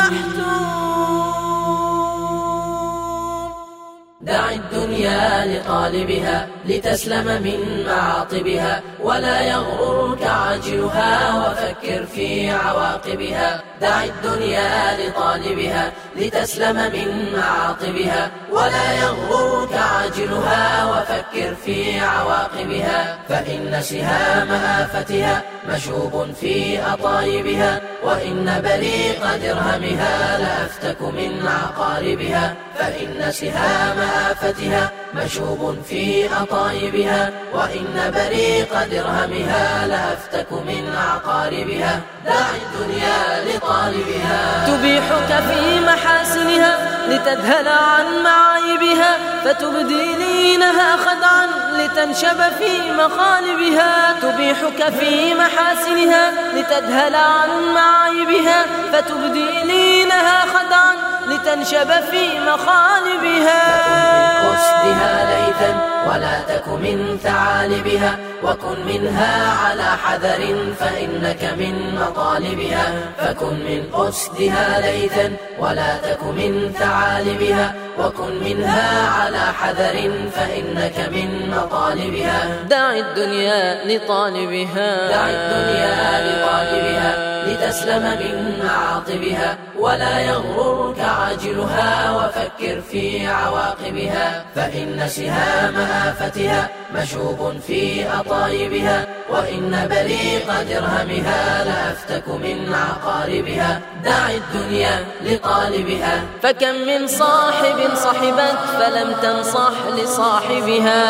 دع الدنيا لطالبها لتسلم من معاطبها، ولا يغررك عاجلها وفكر في عواقبها. دع الدنيا لطالبها لتسلم من معاطبها، ولا يغررك عاجلها وفكر في عواقبها. فإن سهام آفتها مشوب في أطايبها، وإن بريق درهمها لأفتك من عقاربها. فإن سهام آفتها مشوب في أطايبها، وإن بريق درهمها لأفتك من عقاربها. دع الدنيا لطالبها تبيحك في محاسنها لتذهل عن معايبها، فتبدي لينها خدعا لتنشب في مخالبها. تبيحك في محاسنها لتذهل عن معايبها، فتبدي لينها خدعا لتنشب في مخالبها. فكن من أسدها ليثا ولا تك من ثعالبها، وكن منها على حذر فإنك من مطالبها. فكن من أسدها ليثا ولا تك من ثعالبها، وكن منها على حذر فإنك من مطالبها. دع الدنيا لطالبها، دع الدنيا لطالبها لتسلم من معاطبها، ولا يغررك عاجلها وفكر في عواقبها. فإن سهام آفتها مشوب في أطايبها، وإن بريق درهمها لأفتك من عقاربها. دع الدنيا لطالبها فكم من صاحب صحبت فلم تنصح لصاحبها،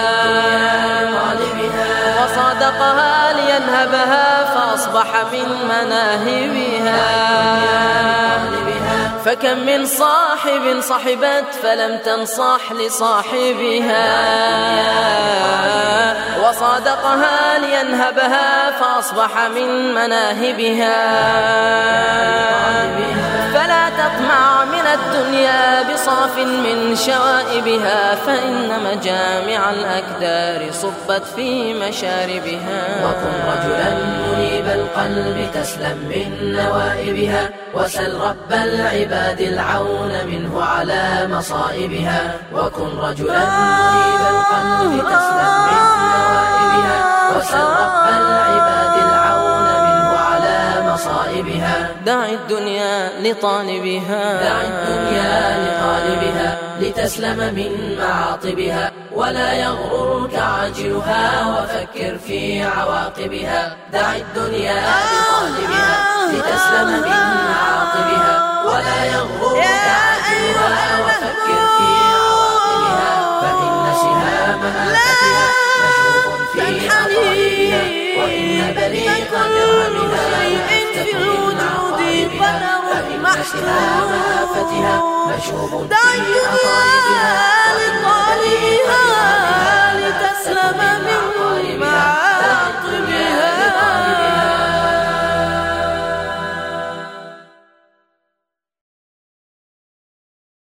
وصادقها لينهبها فأصبح من مناهبها. فكم من صاحب صحبت فلم تنصح لصاحبها، وصادقها لينهبها فأصبح من مناهبها. فلا تطمع من الدنيا بصاف من شوائبها، فإن مجامع الأكدار صبت في مشاربها. وكن رجلا منيب القلب تسلم من نوائبها، وسل رب العباد العون منه على مصائبها. وكن رجلا منيب القلب تسلم من نوائبها، وسل رب العباد العون منه على مصائبها. دع الدنيا لطالبها، دع الدنيا لطالبها لتسلم من معاطبها، ولا يغررك عاجلها وفكر في عواقبها. دع الدنيا لطالبها لتسلم من معاطبها، ولا يغررك عاجلها وفكر في عواقبها. فإن سهام آفتها مشوب في أطايبها، وإن بريق درهمها لأفتك من عقاربها. فإن سهام آفتها مشوب في أطايبها،